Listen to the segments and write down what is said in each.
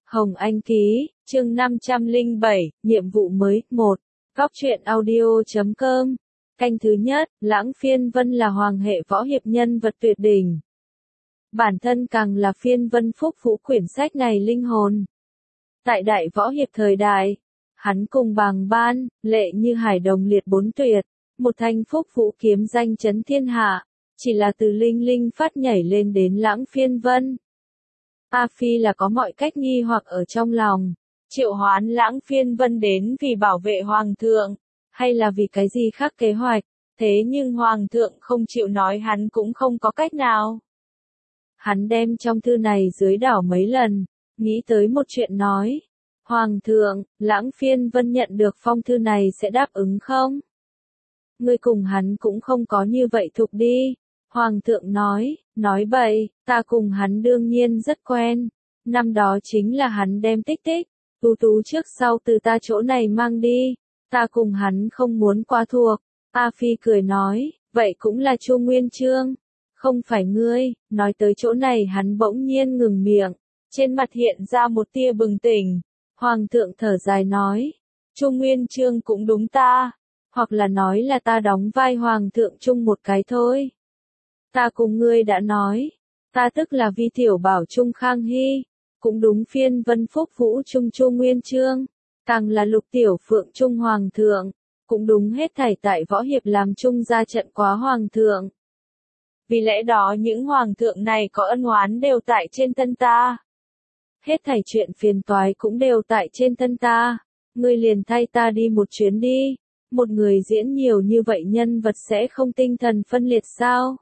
Hồng Anh ký, chương 507, nhiệm vụ mới, 1. Góc truyện audio.com. Canh thứ nhất, Lãng Phiên Vân là hoàng hệ võ hiệp nhân vật tuyệt đỉnh. Bản thân càng là phiên vân phúc vũ quyển sách này linh hồn. Tại đại võ hiệp thời đại, hắn cùng Bàng Ban, Lệ Như Hải đồng liệt bốn tuyệt, một thanh phúc vũ kiếm danh chấn thiên hạ, chỉ là từ linh linh phát nhảy lên đến Lãng Phiên Vân. A Phi là có mọi cách nghi hoặc ở trong lòng, triệu hoán Lãng Phiên Vân đến vì bảo vệ Hoàng thượng, hay là vì cái gì khác kế hoạch, thế nhưng Hoàng thượng không chịu nói hắn cũng không có cách nào. Hắn đem trong thư này dưới đảo mấy lần, nghĩ tới một chuyện nói, Hoàng thượng, Lãng Phiên Vân nhận được phong thư này sẽ đáp ứng không? Ngươi cùng hắn cũng không có như vậy thục đi. Hoàng thượng nói bậy, ta cùng hắn đương nhiên rất quen. Năm đó chính là hắn đem Tích Tích, Tú Tú trước sau từ ta chỗ này mang đi. Ta cùng hắn không muốn qua thuộc. A Phi cười nói, vậy cũng là Chu Nguyên Chương. Không phải ngươi. Nói tới chỗ này hắn bỗng nhiên ngừng miệng. Trên mặt hiện ra một tia bừng tỉnh. Hoàng thượng thở dài nói, Chu Nguyên Chương cũng đúng ta. Hoặc là nói là ta đóng vai Hoàng thượng chung một cái thôi. Ta cùng ngươi đã nói, ta tức là Vi Tiểu Bảo Trung Khang Hy, cũng đúng phiên vân phúc vũ Trung Chu Nguyên Chương, càng là Lục Tiểu Phượng Trung Hoàng thượng, cũng đúng hết thảy tại võ hiệp làm chung ra trận quá Hoàng thượng. Vì lẽ đó những Hoàng thượng này có ân oán đều tại trên thân ta. Hết thảy chuyện phiền toái cũng đều tại trên thân ta, ngươi liền thay ta đi một chuyến đi, một người diễn nhiều như vậy nhân vật sẽ không tinh thần phân liệt sao?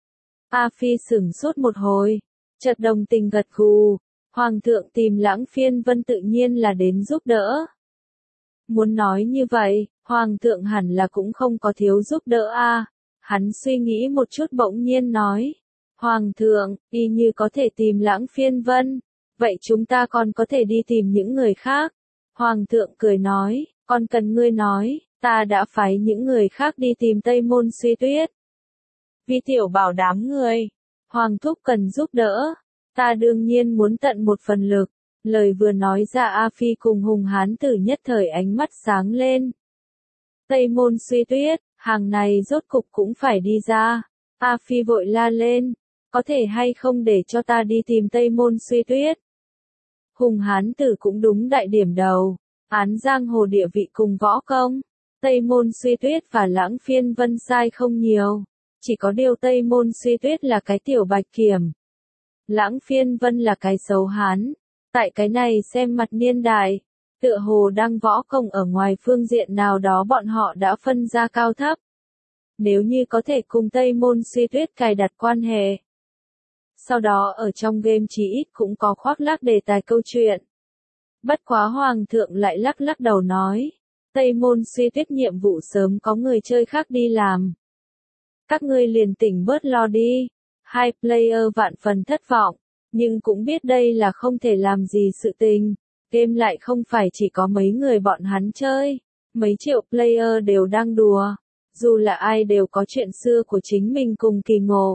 A Phi sửng sốt một hồi, chợt đồng tình gật gù, Hoàng thượng tìm Lãng Phiên Vân tự nhiên là đến giúp đỡ. Muốn nói như vậy, Hoàng thượng hẳn là cũng không có thiếu giúp đỡ a. Hắn suy nghĩ một chút bỗng nhiên nói, Hoàng thượng, y như có thể tìm Lãng Phiên Vân, vậy chúng ta còn có thể đi tìm những người khác. Hoàng thượng cười nói, còn cần ngươi nói, ta đã phái những người khác đi tìm Tây Môn Suy Tuyết. Vi Tiểu Bảo đám người, Hoàng thúc cần giúp đỡ, ta đương nhiên muốn tận một phần lực. Lời vừa nói ra A Phi cùng Hùng Hán Tử nhất thời ánh mắt sáng lên. Tây Môn Suy Tuyết, hàng này rốt cục cũng phải đi ra. A Phi vội la lên, có thể hay không để cho ta đi tìm Tây Môn Suy Tuyết. Hùng Hán Tử cũng đúng đại điểm đầu, án giang hồ địa vị cùng võ công. Tây Môn Suy Tuyết và Lãng Phiên Vân sai không nhiều. Chỉ có điều Tây Môn Suy Tuyết là cái tiểu bạch kiểm. Lãng Phiên Vân là cái xấu hán. Tại cái này xem mặt niên đại, tựa hồ đang võ công ở ngoài phương diện nào đó bọn họ đã phân ra cao thấp. Nếu như có thể cùng Tây Môn Suy Tuyết cài đặt quan hệ. Sau đó ở trong game chí ít cũng có khoác lác đề tài câu chuyện. Bất quá Hoàng thượng lại lắc lắc đầu nói, Tây Môn Suy Tuyết nhiệm vụ sớm có người chơi khác đi làm. Các ngươi liền tỉnh bớt lo đi. Hai player vạn phần thất vọng, nhưng cũng biết đây là không thể làm gì sự tình. Game lại không phải chỉ có mấy người bọn hắn chơi, mấy triệu player đều đang đùa. Dù là ai đều có chuyện xưa của chính mình cùng kỳ ngộ.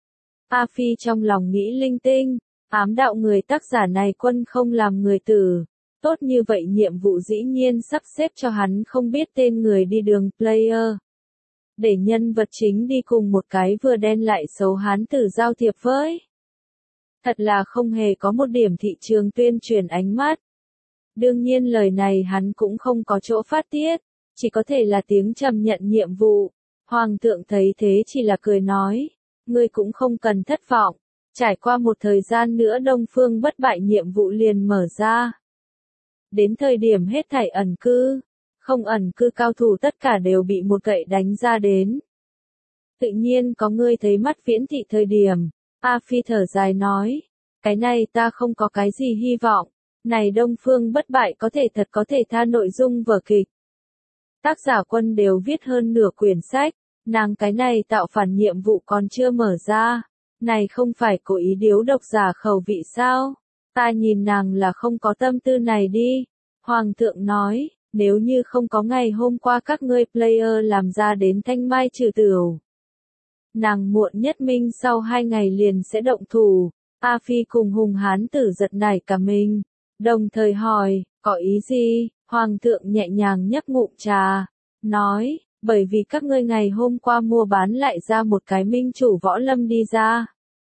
A Phi trong lòng nghĩ linh tinh, ám đạo người tác giả này quân không làm người tử. Tốt như vậy nhiệm vụ dĩ nhiên sắp xếp cho hắn không biết tên người đi đường player. Để nhân vật chính đi cùng một cái vừa đen lại xấu hán tử giao thiệp với. Thật là không hề có một điểm thị trường tuyên truyền ánh mắt. Đương nhiên lời này hắn cũng không có chỗ phát tiết, chỉ có thể là tiếng trầm nhận nhiệm vụ. Hoàng thượng thấy thế chỉ là cười nói, ngươi cũng không cần thất vọng, trải qua một thời gian nữa Đông Phương bất bại nhiệm vụ liền mở ra. Đến thời điểm hết thảy ẩn cư. Không ẩn cư cao thủ tất cả đều bị một gậy đánh ra đến. Tự nhiên có ngươi thấy mắt viễn thị thời điểm. A Phi thở dài nói. Cái này ta không có cái gì hy vọng. Này Đông Phương bất bại có thể thật có thể tha nội dung vở kịch. Tác giả quân đều viết hơn nửa quyển sách. Nàng cái này tạo phản nhiệm vụ còn chưa mở ra. Này không phải cố ý điếu độc giả khẩu vị sao? Ta nhìn nàng là không có tâm tư này đi. Hoàng thượng nói. Nếu như không có ngày hôm qua các ngươi player làm ra đến thanh mai trừ tửu. Nàng muộn nhất minh sau 2 ngày liền sẽ động thủ. A Phi cùng Hùng Hán Tử giật nảy cả mình. Đồng thời hỏi, có ý gì? Hoàng thượng nhẹ nhàng nhấp ngụm trà, nói, bởi vì các ngươi ngày hôm qua mua bán lại ra một cái minh chủ võ lâm đi ra.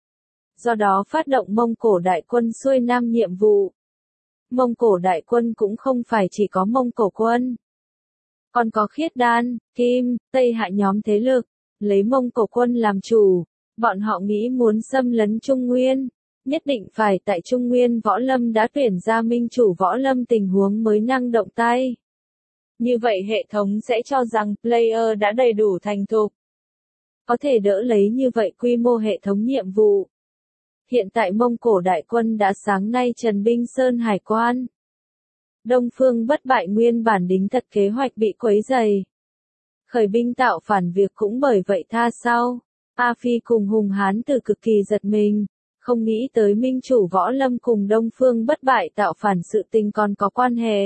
Do đó phát động Mông Cổ đại quân xuôi nam nhiệm vụ. Mông Cổ đại quân cũng không phải chỉ có Mông Cổ quân. Còn có Khiết Đan, Kim, Tây Hạ nhóm thế lực, lấy Mông Cổ quân làm chủ. Bọn họ nghĩ muốn xâm lấn Trung Nguyên, nhất định phải tại Trung Nguyên võ lâm đã tuyển ra minh chủ võ lâm tình huống mới năng động tay. Như vậy hệ thống sẽ cho rằng player đã đầy đủ thành thục. Có thể đỡ lấy như vậy quy mô hệ thống nhiệm vụ. Hiện tại Mông Cổ đại quân đã sáng nay trần binh Sơn Hải quan. Đông Phương Bất Bại nguyên bản đính thật kế hoạch bị quấy dày. Khởi binh tạo phản việc cũng bởi vậy tha sau. A Phi cùng Hùng Hán Tử cực kỳ giật mình, không nghĩ tới minh chủ võ lâm cùng Đông Phương Bất Bại tạo phản sự tình còn có quan hệ.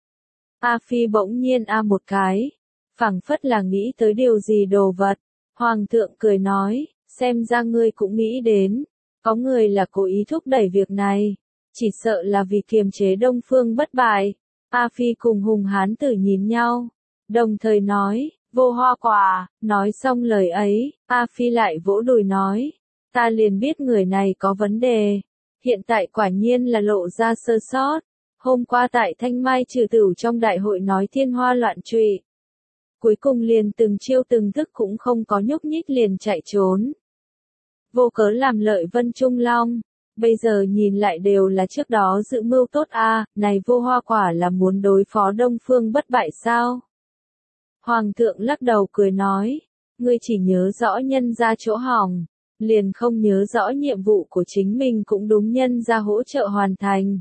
A Phi bỗng nhiên một cái, phảng phất là nghĩ tới điều gì đồ vật. Hoàng thượng cười nói, xem ra ngươi cũng nghĩ đến, có người là cố ý thúc đẩy việc này, chỉ sợ là vì kiềm chế Đông Phương Bất Bại. A Phi cùng Hùng Hán Tử nhìn nhau, đồng thời nói, vô hoa quả. Nói xong lời ấy, A Phi lại vỗ đùi nói, ta liền biết người này có vấn đề, hiện tại quả nhiên là lộ ra sơ sót. Hôm qua tại Thanh Mai Trừ Tửu trong đại hội nói thiên hoa loạn trụy. Cuối cùng liền từng chiêu từng thức cũng không có nhúc nhích liền chạy trốn. Vô cớ làm lợi Vân Trung Long, bây giờ nhìn lại đều là trước đó dự mưu tốt này vô hoa quả là muốn đối phó Đông Phương Bất Bại sao? Hoàng thượng lắc đầu cười nói, ngươi chỉ nhớ rõ nhân ra chỗ hỏng, liền không nhớ rõ nhiệm vụ của chính mình cũng đúng nhân ra hỗ trợ hoàn thành.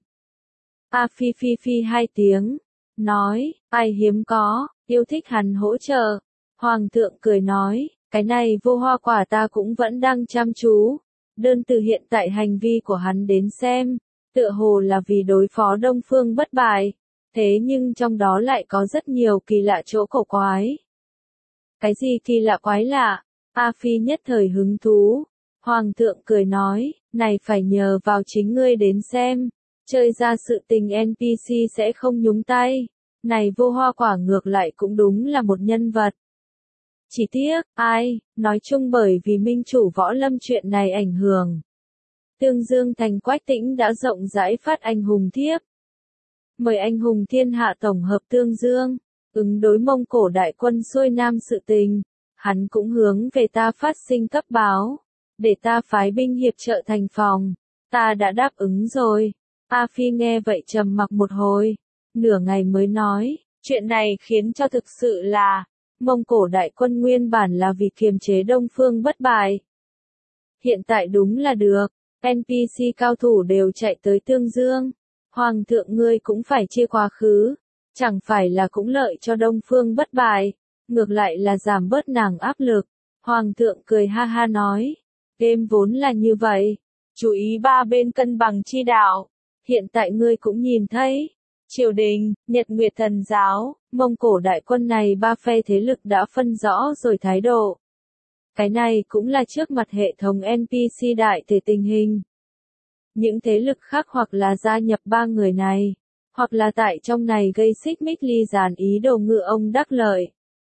A Phi phi phi hai tiếng, nói, ai hiếm có, yêu thích hắn hỗ trợ. Hoàng thượng cười nói, cái này vô hoa quả ta cũng vẫn đang chăm chú. Đơn từ hiện tại hành vi của hắn đến xem, tựa hồ là vì đối phó Đông Phương Bất Bại. Thế nhưng trong đó lại có rất nhiều kỳ lạ chỗ cổ quái. Cái gì kỳ lạ quái lạ? A Phi nhất thời hứng thú. Hoàng thượng cười nói, này phải nhờ vào chính ngươi đến xem. Chơi ra sự tình NPC sẽ không nhúng tay. Này vô hoa quả ngược lại cũng đúng là một nhân vật. Chỉ tiếc, nói chung bởi vì minh chủ võ lâm chuyện này ảnh hưởng. Tương Dương thành Quách Tĩnh đã rộng rãi phát anh hùng thiếp. Mời anh hùng thiên hạ tổng hợp Tương Dương, ứng đối Mông Cổ đại quân xuôi nam sự tình. Hắn cũng hướng về ta phát sinh cấp báo, để ta phái binh hiệp trợ thành phòng. Ta đã đáp ứng rồi. A Phi nghe vậy trầm mặc một hồi, nửa ngày mới nói, chuyện này khiến cho thực sự là, Mông Cổ đại quân nguyên bản là vì kiềm chế Đông Phương Bất Bại. Hiện tại đúng là được, NPC cao thủ đều chạy tới Tương Dương. Hoàng thượng ngươi cũng phải chia quá khứ, chẳng phải là cũng lợi cho Đông Phương Bất Bại, ngược lại là giảm bớt nàng áp lực. Hoàng thượng cười ha ha nói, game vốn là như vậy, chú ý ba bên cân bằng chi đạo. Hiện tại ngươi cũng nhìn thấy, triều đình, Nhật Nguyệt Thần giáo, Mông Cổ đại quân này ba phe thế lực đã phân rõ rồi thái độ. Cái này cũng là trước mặt hệ thống NPC đại thể tình hình. Những thế lực khác hoặc là gia nhập ba người này, hoặc là tại trong này gây xích mích ly gián ý đồ ngự ông đắc lợi.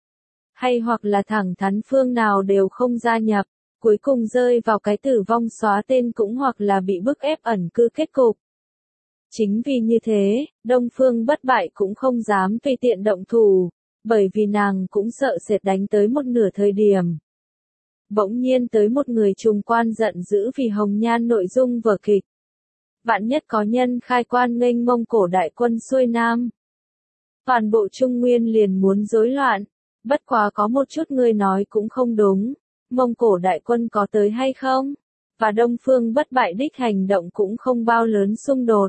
Hay hoặc là thẳng thắn phương nào đều không gia nhập, cuối cùng rơi vào cái tử vong xóa tên cũng hoặc là bị bức ép ẩn cư kết cục. Chính vì như thế, Đông Phương Bất Bại cũng không dám tùy tiện động thủ, bởi vì nàng cũng sợ sệt đánh tới một nửa thời điểm. Bỗng nhiên tới một người trùng quan giận dữ vì hồng nhan nội dung vở kịch. Vạn nhất có nhân khai quan nghênh Mông Cổ đại quân xuôi nam. Toàn bộ Trung Nguyên liền muốn rối loạn, bất quá có một chút người nói cũng không đúng, Mông Cổ đại quân có tới hay không? Và Đông Phương Bất Bại đích hành động cũng không bao lớn xung đột.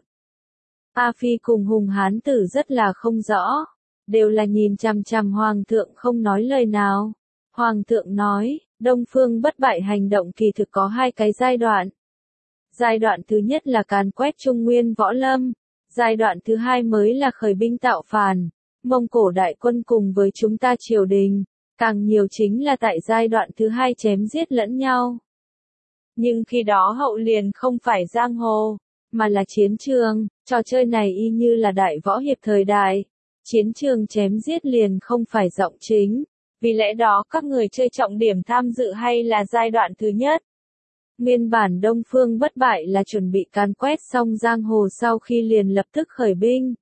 A Phi cùng Hùng Hán Tử rất là không rõ, đều là nhìn chằm chằm Hoàng thượng không nói lời nào. Hoàng thượng nói, Đông Phương Bất Bại hành động kỳ thực có hai cái giai đoạn. Giai đoạn thứ nhất là càn quét Trung Nguyên võ lâm, giai đoạn thứ hai mới là khởi binh tạo phản, Mông Cổ đại quân cùng với chúng ta triều đình, càng nhiều chính là tại giai đoạn thứ hai chém giết lẫn nhau. Nhưng khi đó hậu liền không phải giang hồ, mà là chiến trường, Trò chơi này y như là đại võ hiệp thời đại. Chiến trường chém giết liền không phải giọng chính. Vì lẽ đó các người chơi trọng điểm tham dự hay là giai đoạn thứ nhất. Nguyên bản Đông Phương Bất Bại là chuẩn bị càn quét xong giang hồ sau khi liền lập tức khởi binh.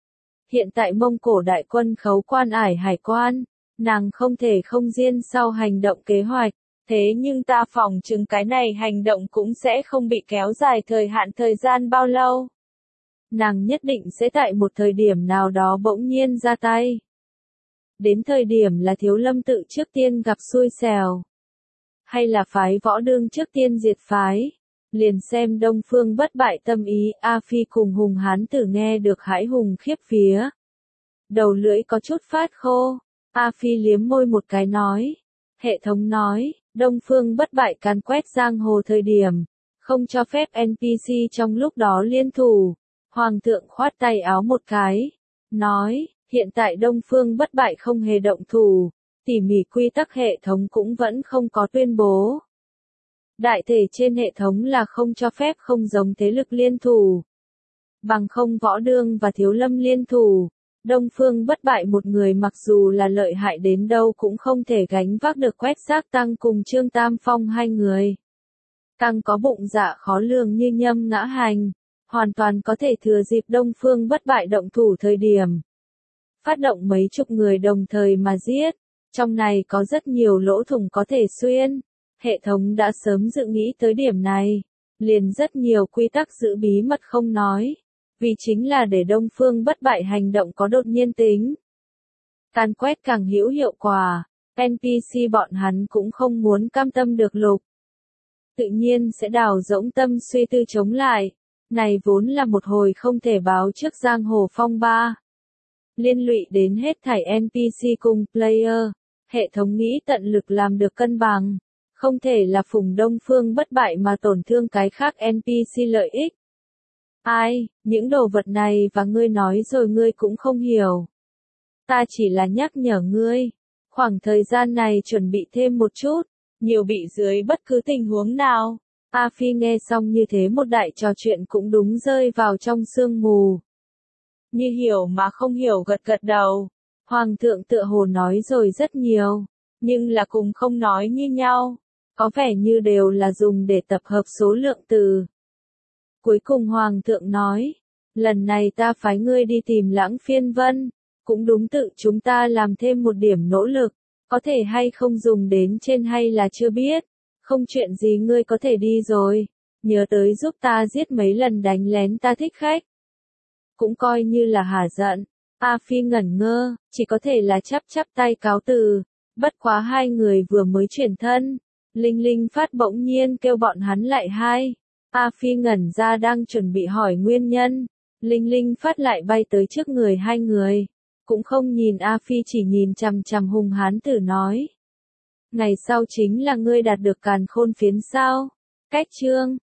Hiện tại Mông Cổ đại quân khấu quan ải hải quan, nàng không thể không diên sau hành động kế hoạch, thế nhưng ta phỏng chừng cái này hành động cũng sẽ không bị kéo dài thời gian bao lâu. Nàng nhất định sẽ tại một thời điểm nào đó bỗng nhiên ra tay. Đến thời điểm là Thiếu Lâm tự trước tiên gặp xui xẻo. Hay là phái Võ Đương trước tiên diệt phái. Liền xem Đông Phương Bất Bại tâm ý, A Phi cùng Hùng Hán Tử nghe được hãi hùng khiếp vía. Đầu lưỡi có chút phát khô. A Phi liếm môi một cái nói. Hệ thống nói, Đông Phương Bất Bại càn quét giang hồ thời điểm. Không cho phép NPC trong lúc đó liên thủ. Hoàng thượng khoát tay áo một cái. Nói, hiện tại Đông Phương Bất Bại không hề động thủ. Tỉ mỉ quy tắc hệ thống cũng vẫn không có tuyên bố. Đại thể trên hệ thống là không cho phép không giống thế lực liên thủ. Bằng không Võ Đương và Thiếu Lâm liên thủ. Đông Phương Bất Bại một người mặc dù là lợi hại đến đâu cũng không thể gánh vác được quét rác Tăng cùng Trương Tam Phong hai người. Tăng có bụng dạ khó lường như Nhâm Ngã Hành, hoàn toàn có thể thừa dịp Đông Phương Bất Bại động thủ thời điểm. Phát động mấy chục người đồng thời mà giết, trong này có rất nhiều lỗ thủng có thể xuyên. Hệ thống đã sớm dự nghĩ tới điểm này, liền rất nhiều quy tắc giữ bí mật không nói. Vì chính là để Đông Phương Bất Bại hành động có đột nhiên tính. Càn quét càng hữu hiệu quả, NPC bọn hắn cũng không muốn cam tâm được lục. Tự nhiên sẽ đào rỗng tâm suy tư chống lại. Này vốn là một hồi không thể báo trước giang hồ phong ba. Liên lụy đến hết thảy NPC cùng player, hệ thống nghĩ tận lực làm được cân bằng. Không thể là phùng Đông Phương Bất Bại mà tổn thương cái khác NPC lợi ích. Ai, những đồ vật này và ngươi nói rồi ngươi cũng không hiểu. Ta chỉ là nhắc nhở ngươi. Khoảng thời gian này chuẩn bị thêm một chút, nhiều bị dưới bất cứ tình huống nào. A Phi nghe xong như thế một đại trò chuyện cũng đúng rơi vào trong sương mù. Như hiểu mà không hiểu gật gật đầu. Hoàng thượng tựa hồ nói rồi rất nhiều, nhưng là cùng không nói như nhau. Có vẻ như đều là dùng để tập hợp số lượng từ. Cuối cùng Hoàng thượng nói, lần này ta phái ngươi đi tìm Lãng Phiên Vân, cũng đúng tự chúng ta làm thêm một điểm nỗ lực, có thể hay không dùng đến trên hay là chưa biết, không chuyện gì ngươi có thể đi rồi, nhớ tới giúp ta giết mấy lần đánh lén ta thích khách. Cũng coi như là hả giận, A Phi ngẩn ngơ, chỉ có thể là chắp tay cáo từ, bất quá hai người vừa mới chuyển thân, Linh Linh Phát bỗng nhiên kêu bọn hắn lại hai. A Phi ngẩn ra đang chuẩn bị hỏi nguyên nhân, Linh Linh Phát lại bay tới trước người hai người, cũng không nhìn A Phi chỉ nhìn chằm chằm Hùng Hán Tử nói. Ngày sau chính là ngươi đạt được càn khôn phiến sao? Cách chương